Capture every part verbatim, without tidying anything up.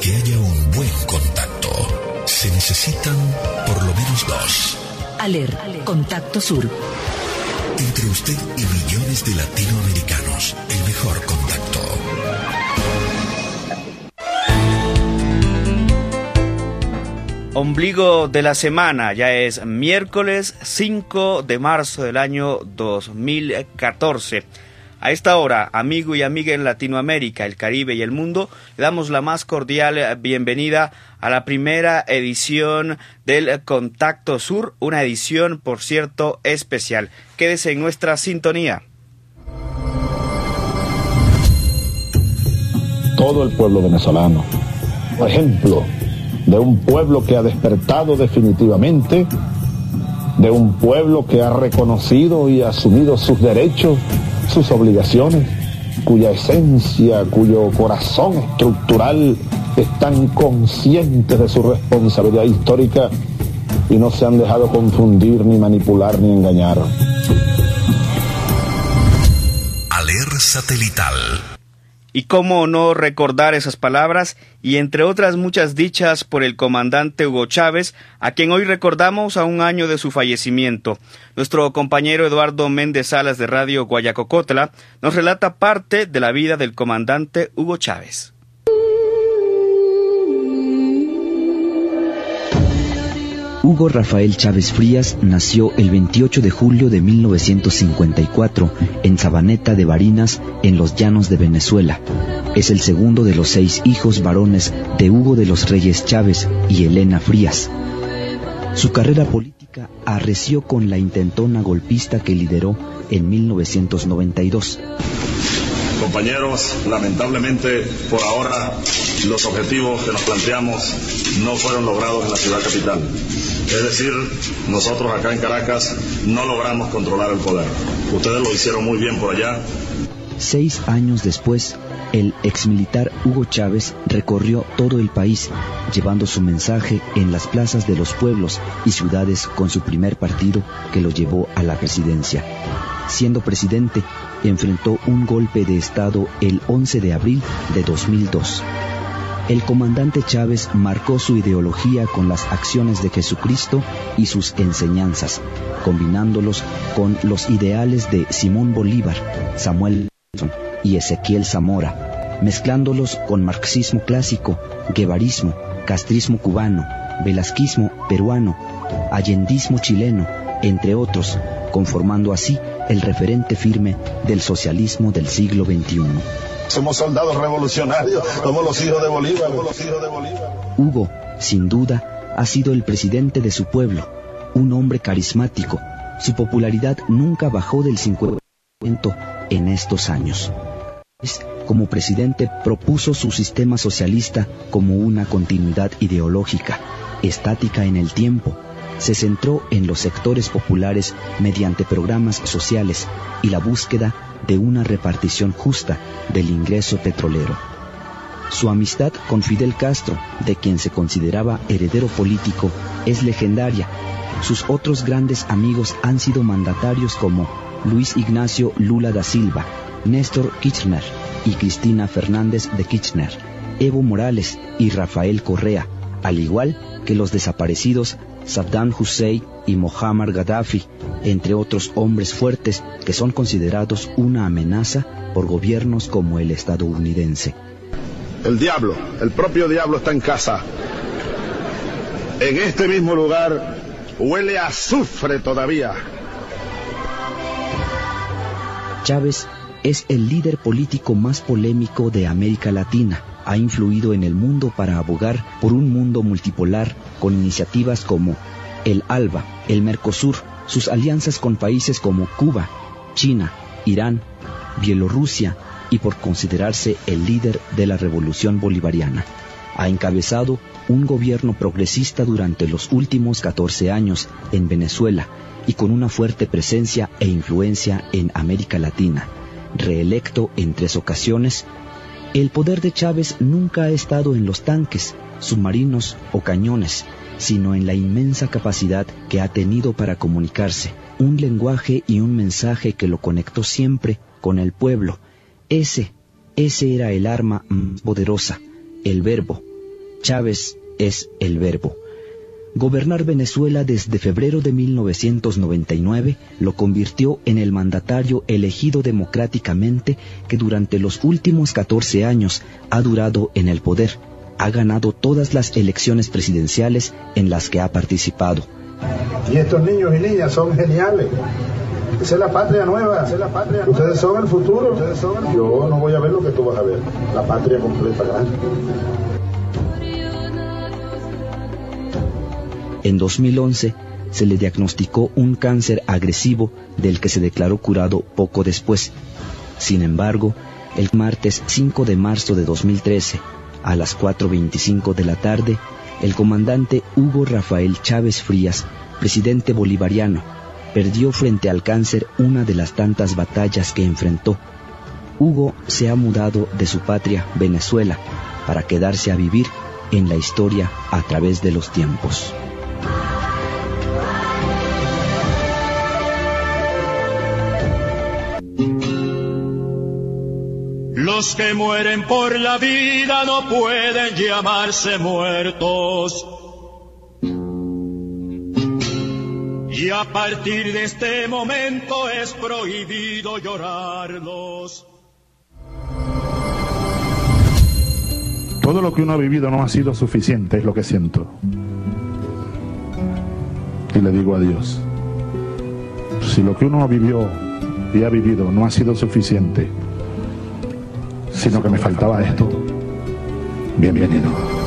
que haya un buen contacto, se necesitan por lo menos dos. ALER, Contacto Sur. Entre usted y millones de latinoamericanos, el mejor contacto. Ombligo de la semana, ya es miércoles cinco de marzo del año dos mil catorce. A esta hora, amigo y amiga en Latinoamérica, el Caribe y el mundo, le damos la más cordial bienvenida a la primera edición del Contacto Sur, una edición, por cierto, especial. Quédese en nuestra sintonía. Todo el pueblo venezolano, por ejemplo, de un pueblo que ha despertado definitivamente, de un pueblo que ha reconocido y asumido sus derechos, sus obligaciones, cuya esencia, cuyo corazón estructural están conscientes de su responsabilidad histórica y no se han dejado confundir, ni manipular, ni engañar. ALER satelital. Y cómo no recordar esas palabras, y entre otras muchas dichas por el comandante Hugo Chávez, a quien hoy recordamos a un año de su fallecimiento. Nuestro compañero Eduardo Méndez Salas de Radio Guayacocotla nos relata parte de la vida del comandante Hugo Chávez. Hugo Rafael Chávez Frías nació el veintiocho de julio de mil novecientos cincuenta y cuatro en Sabaneta de Barinas, en los llanos de Venezuela. Es el segundo de los seis hijos varones de Hugo de los Reyes Chávez y Elena Frías. Su carrera política arreció con la intentona golpista que lideró en mil novecientos noventa y dos. Compañeros, lamentablemente, por ahora, los objetivos que nos planteamos no fueron logrados en la ciudad capital. Es decir, nosotros acá en Caracas no logramos controlar el poder. Ustedes lo hicieron muy bien por allá. Seis años después, el exmilitar Hugo Chávez recorrió todo el país, llevando su mensaje en las plazas de los pueblos y ciudades con su primer partido que lo llevó a la presidencia. Siendo presidente, enfrentó un golpe de Estado el once de abril de dos mil dos. El comandante Chávez marcó su ideología con las acciones de Jesucristo y sus enseñanzas, combinándolos con los ideales de Simón Bolívar, Samuel y Ezequiel Zamora, mezclándolos con marxismo clásico, guevarismo, castrismo cubano, velasquismo peruano, allendismo chileno, entre otros, conformando así el referente firme del socialismo del siglo veintiuno. Somos soldados revolucionarios, somos los hijos de Bolívar, somos los hijos de Bolívar. Hugo, sin duda, ha sido el presidente de su pueblo, un hombre carismático. Su popularidad nunca bajó del cincuenta por ciento en estos años. Como presidente propuso su sistema socialista como una continuidad ideológica, estática en el tiempo. Se centró en los sectores populares mediante programas sociales y la búsqueda de una repartición justa del ingreso petrolero. Su amistad con Fidel Castro, de quien se consideraba heredero político, es legendaria. Sus otros grandes amigos han sido mandatarios como Luis Ignacio Lula da Silva, Néstor Kirchner y Cristina Fernández de Kirchner, Evo Morales y Rafael Correa, al igual que los desaparecidos Saddam Hussein y Muammar Gaddafi, entre otros hombres fuertes que son considerados una amenaza por gobiernos como el estadounidense. El diablo, el propio diablo está en casa. En este mismo lugar huele a azufre todavía. Chávez es el líder político más polémico de América Latina. Ha influido en el mundo para abogar por un mundo multipolar con iniciativas como el ALBA, el Mercosur, sus alianzas con países como Cuba, China, Irán, Bielorrusia y por considerarse el líder de la revolución bolivariana. Ha encabezado un gobierno progresista durante los últimos catorce años en Venezuela y con una fuerte presencia e influencia en América Latina. Reelecto en tres ocasiones, el poder de Chávez nunca ha estado en los tanques, submarinos o cañones, sino en la inmensa capacidad que ha tenido para comunicarse, un lenguaje y un mensaje que lo conectó siempre con el pueblo. Ese, ese era el arma más poderosa, el verbo, Chávez es el verbo. Gobernar Venezuela desde febrero de mil novecientos noventa y nueve lo convirtió en el mandatario elegido democráticamente que durante los últimos catorce años ha durado en el poder. Ha ganado todas las elecciones presidenciales en las que ha participado. Y estos niños y niñas son geniales. Esa es la patria nueva. Esa es la patria Ustedes nueva. Son el futuro. Ustedes son el... Yo no voy a ver lo que tú vas a ver. La patria completa, grande. En dos mil once se le diagnosticó un cáncer agresivo del que se declaró curado poco después. Sin embargo, el martes cinco de marzo de dos mil trece, a las cuatro veinticinco de la tarde, el comandante Hugo Rafael Chávez Frías, presidente bolivariano, perdió frente al cáncer una de las tantas batallas que enfrentó. Hugo se ha mudado de su patria, Venezuela, para quedarse a vivir en la historia a través de los tiempos. Los que mueren por la vida no pueden llamarse muertos. Y a partir de este momento es prohibido llorarlos. Todo lo que uno ha vivido no ha sido suficiente, es lo que siento. Y le digo a Dios, si lo que uno vivió y ha vivido no ha sido suficiente, sino que me faltaba esto, bienvenido.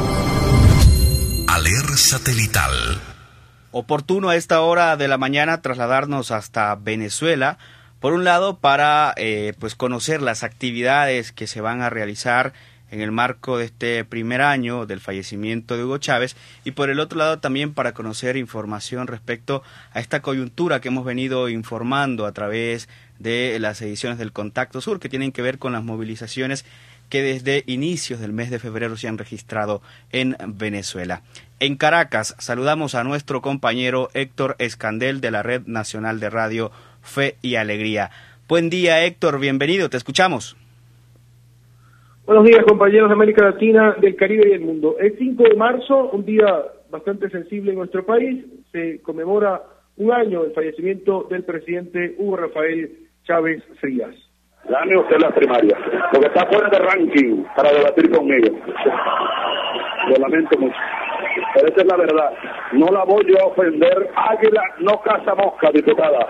Aler satelital. Oportuno a esta hora de la mañana trasladarnos hasta Venezuela, por un lado para eh, pues conocer las actividades que se van a realizar en el marco de este primer año del fallecimiento de Hugo Chávez, y por el otro lado también para conocer información respecto a esta coyuntura que hemos venido informando a través de las ediciones del Contacto Sur, que tienen que ver con las movilizaciones que desde inicios del mes de febrero se han registrado en Venezuela. En Caracas saludamos a nuestro compañero Héctor Escandel de la Red Nacional de Radio Fe y Alegría. Buen día, Héctor, bienvenido, te escuchamos. Buenos días, compañeros de América Latina, del Caribe y del mundo. El cinco de marzo, un día bastante sensible en nuestro país, se conmemora un año del fallecimiento del presidente Hugo Rafael Chávez Frías. Gane usted las primarias, porque está fuera de ranking para debatir conmigo. Lo lamento mucho, pero esa es la verdad. No la voy yo a ofender. Águila no caza mosca, diputada.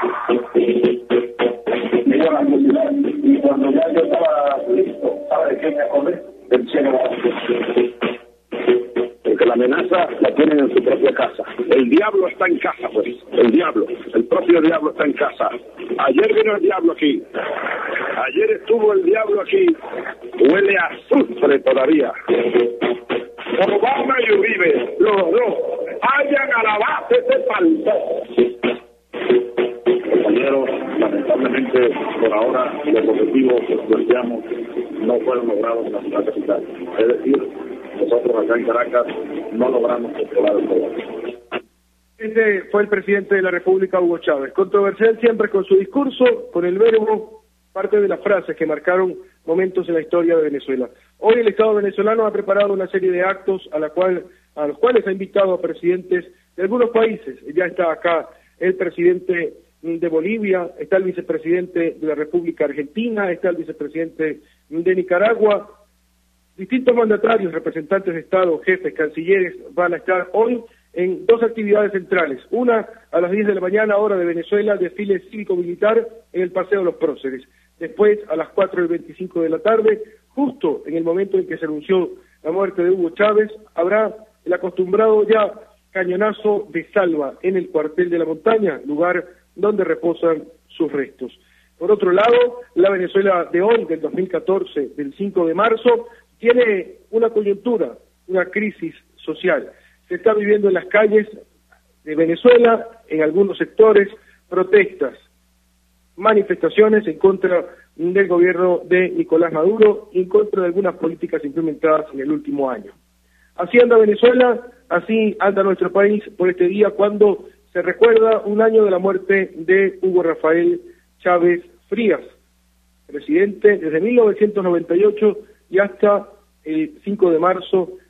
Mira la música. Y cuando ya yo estaba listo, ¿sabe de qué me acordé? Del cielo. Porque la amenaza la tienen en su propia casa. El diablo está en casa, pues. El diablo, el propio diablo está en casa. Ayer vino el diablo aquí. Ayer estuvo el diablo aquí. Huele a azufre todavía. Obama y Uribe, los dos, vayan a la base de falso. Compañeros, lamentablemente, por ahora, los objetivos que planteamos no fueron logrados en la ciudad capital. Es decir, nosotros acá en Caracas no logramos controlar el poder. Ese fue el presidente de la República, Hugo Chávez. Controversial siempre con su discurso, con el verbo, parte de las frases que marcaron momentos en la historia de Venezuela. Hoy el Estado venezolano ha preparado una serie de actos a, la cual, a los cuales ha invitado a presidentes de algunos países. Ya está acá el presidente de Bolivia, está el vicepresidente de la República Argentina, está el vicepresidente de Nicaragua. Distintos mandatarios, representantes de Estado, jefes, cancilleres, van a estar hoy en dos actividades centrales. Una, a las diez de la mañana, hora de Venezuela, desfile cívico-militar en el Paseo de los Próceres. Después, a las cuatro y veinticinco de la tarde, justo en el momento en que se anunció la muerte de Hugo Chávez, habrá el acostumbrado ya cañonazo de salva en el cuartel de la montaña, lugar donde reposan sus restos. Por otro lado, la Venezuela de hoy, del dos mil catorce, del cinco de marzo, tiene una coyuntura, una crisis social. Se está viviendo en las calles de Venezuela, en algunos sectores, protestas, manifestaciones en contra del gobierno de Nicolás Maduro y en contra de algunas políticas implementadas en el último año. Así anda Venezuela, así anda nuestro país por este día cuando se recuerda un año de la muerte de Hugo Rafael Chávez Frías, presidente desde mil novecientos noventa y ocho y hasta el cinco de marzo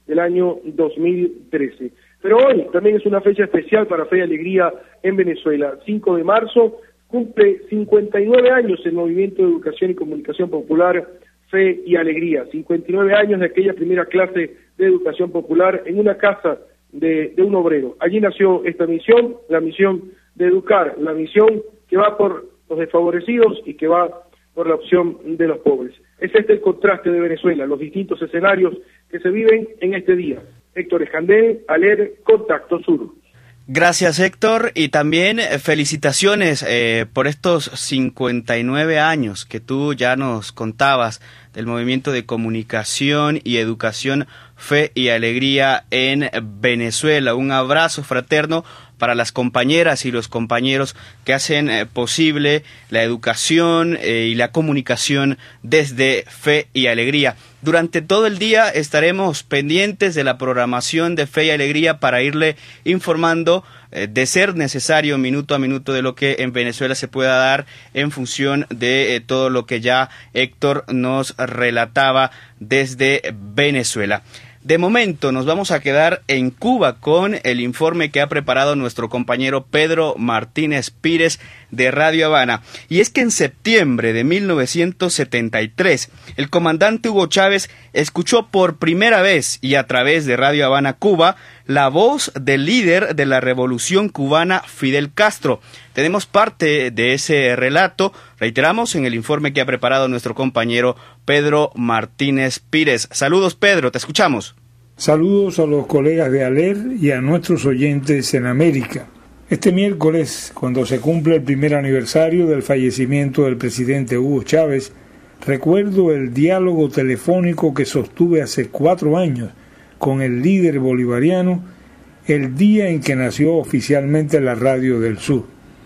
del año dos mil trece. Pero hoy también es una fecha especial para Fe y Alegría en Venezuela. cinco de marzo cumple cincuenta y nueve años el Movimiento de Educación y Comunicación Popular Fe y Alegría. cincuenta y nueve años de aquella primera clase de educación popular en una casa de, de un obrero. Allí nació esta misión, la misión de educar, la misión que va por los desfavorecidos y que va por la opción de los pobres. Es este el contraste de Venezuela, los distintos escenarios que se viven en este día. Héctor Escandel, Aler, Contacto Sur. Gracias, Héctor, y también felicitaciones eh, por estos cincuenta y nueve años que tú ya nos contabas del Movimiento de Comunicación y Educación Fe y Alegría en Venezuela. Un abrazo fraterno para las compañeras y los compañeros que hacen eh, posible la educación eh, y la comunicación desde Fe y Alegría. Durante todo el día estaremos pendientes de la programación de Fe y Alegría para irle informando, eh, de ser necesario, minuto a minuto, de lo que en Venezuela se pueda dar en función de eh, todo lo que ya Héctor nos relataba desde Venezuela. De momento nos vamos a quedar en Cuba con el informe que ha preparado nuestro compañero Pedro Martínez Pires de Radio Habana. Y es que en septiembre de mil novecientos setenta y tres, el comandante Hugo Chávez escuchó por primera vez y a través de Radio Habana Cuba la voz del líder de la revolución cubana, Fidel Castro. Tenemos parte de ese relato, reiteramos, en el informe que ha preparado nuestro compañero Pedro Martínez Pires. Saludos, Pedro, te escuchamos. Saludos a los colegas de Aler y a nuestros oyentes en América. Este miércoles, cuando se cumple el primer aniversario del fallecimiento del presidente Hugo Chávez, recuerdo el diálogo telefónico que sostuve hace cuatro años con el líder bolivariano el día en que nació oficialmente la Radio del Sur.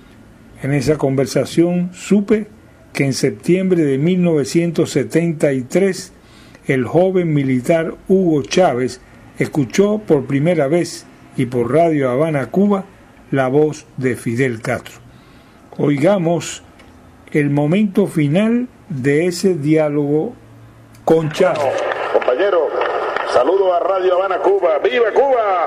En esa conversación supe que en septiembre de mil novecientos setenta y tres el joven militar Hugo Chávez escuchó por primera vez y por Radio Habana Cuba la voz de Fidel Castro. Oigamos el momento final de ese diálogo con Chávez. Compañero, saludo a Radio Habana Cuba. ¡Viva Cuba!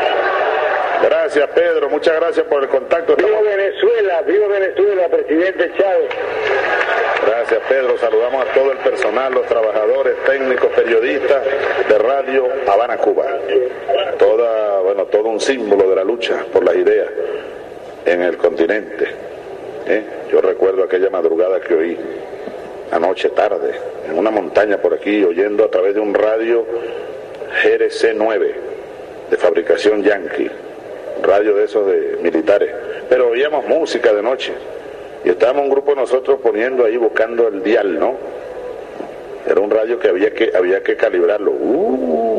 Gracias, Pedro, muchas gracias por el contacto. ¡Viva Venezuela! ¡Viva Venezuela, presidente Chávez! Gracias, Pedro. Saludamos a todo el personal, los trabajadores, técnicos, periodistas de Radio Habana Cuba. Toda, bueno, todo un símbolo de la lucha por las ideas en el continente. ¿Eh? Yo recuerdo aquella madrugada que oí anoche tarde, en una montaña por aquí, oyendo a través de un radio G R C nueve, de fabricación Yankee, radio de esos de militares, pero oíamos música de noche, y estábamos un grupo de nosotros poniendo ahí, buscando el dial, ¿no? Era un radio que había que, había que calibrarlo, uh,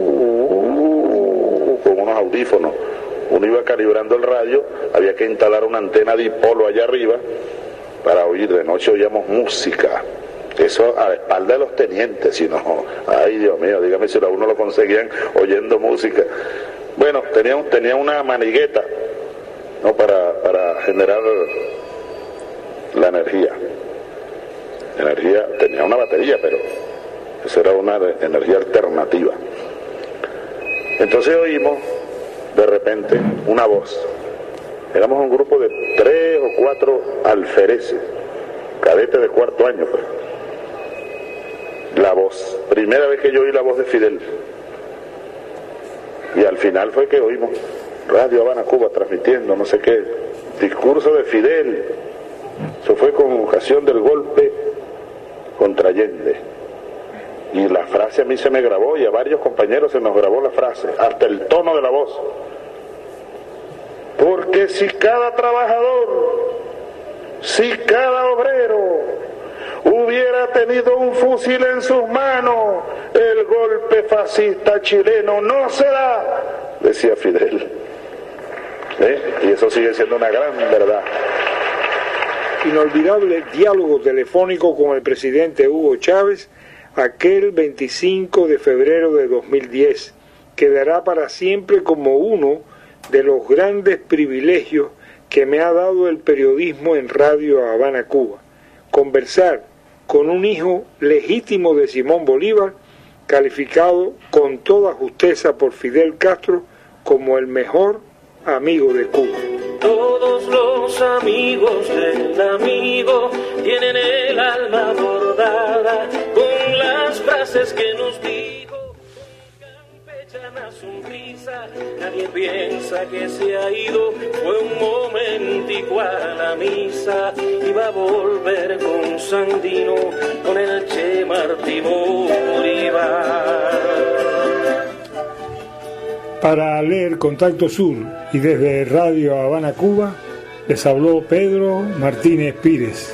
uh, uh, con unos audífonos. Uno iba calibrando el radio, había que instalar una antena dipolo allá arriba, para oír. De noche oíamos música, eso a la espalda de los tenientes, si no, ay Dios mío, dígame si a uno lo conseguían oyendo música. Bueno, tenía, tenía una manigueta, ¿no? para, para generar la energía. Energía, tenía una batería, pero esa era una energía alternativa. Entonces oímos de repente una voz. Éramos un grupo de tres o cuatro alfereces, cadetes de cuarto año, pues. La voz, primera vez que yo oí la voz de Fidel. Y al final fue que oímos Radio Habana Cuba transmitiendo no sé qué, discurso de Fidel. Eso fue con ocasión del golpe contra Allende. Y la frase a mí se me grabó, y a varios compañeros se nos grabó la frase, hasta el tono de la voz. Porque si cada trabajador, si cada obrero hubiera tenido un fusil en sus manos, el golpe fascista chileno no se da, decía Fidel. ¿Eh? Y eso sigue siendo una gran verdad. Inolvidable diálogo telefónico con el presidente Hugo Chávez, aquel veinticinco de febrero de dos mil diez, quedará para siempre como uno de los grandes privilegios que me ha dado el periodismo en Radio Habana Cuba. Conversar con un hijo legítimo de Simón Bolívar calificado con toda justeza por Fidel Castro como el mejor amigo de Cuba. Todos los amigos del amigo tienen el alma bordada con las frases que nos dijo, con campechana sonrisa. Nadie piensa que se ha ido, fue un momentico a la misa. Iba a volver con Sandino, con el Che Martí Bolívar. Para leer Contacto Sur y desde Radio Habana, Cuba, les habló Pedro Martínez Pires.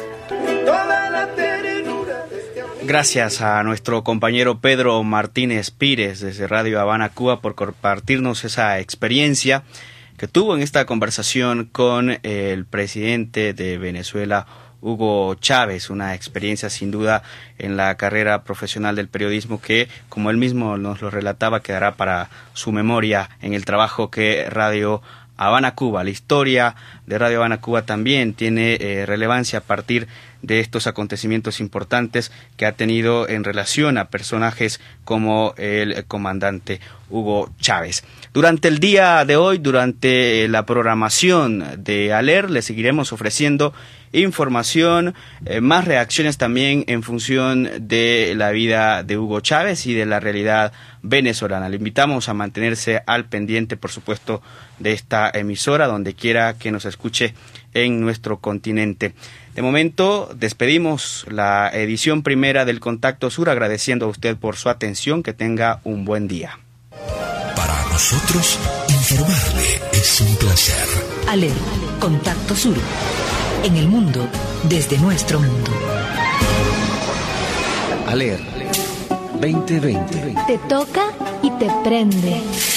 Gracias a nuestro compañero Pedro Martínez Pires desde Radio Habana, Cuba, por compartirnos esa experiencia que tuvo en esta conversación con el presidente de Venezuela, Hugo Chávez, una experiencia sin duda en la carrera profesional del periodismo que, como él mismo nos lo relataba, quedará para su memoria en el trabajo que Radio Habana, Cuba, la historia de Radio Habana, Cuba también tiene eh, relevancia a partir de estos acontecimientos importantes que ha tenido en relación a personajes como el comandante Hugo Chávez. Durante el día de hoy, durante la programación de ALER, le seguiremos ofreciendo información, eh, más reacciones también en función de la vida de Hugo Chávez y de la realidad venezolana. Le invitamos a mantenerse al pendiente, por supuesto, de esta emisora, donde quiera que nos escuche en nuestro continente. De momento, despedimos la edición primera del Contacto Sur, agradeciendo a usted por su atención. Que tenga un buen día. Para nosotros, informarle es un placer. ALER, Contacto Sur. En el mundo, desde nuestro mundo. ALER veinte veinte. Te toca y te prende.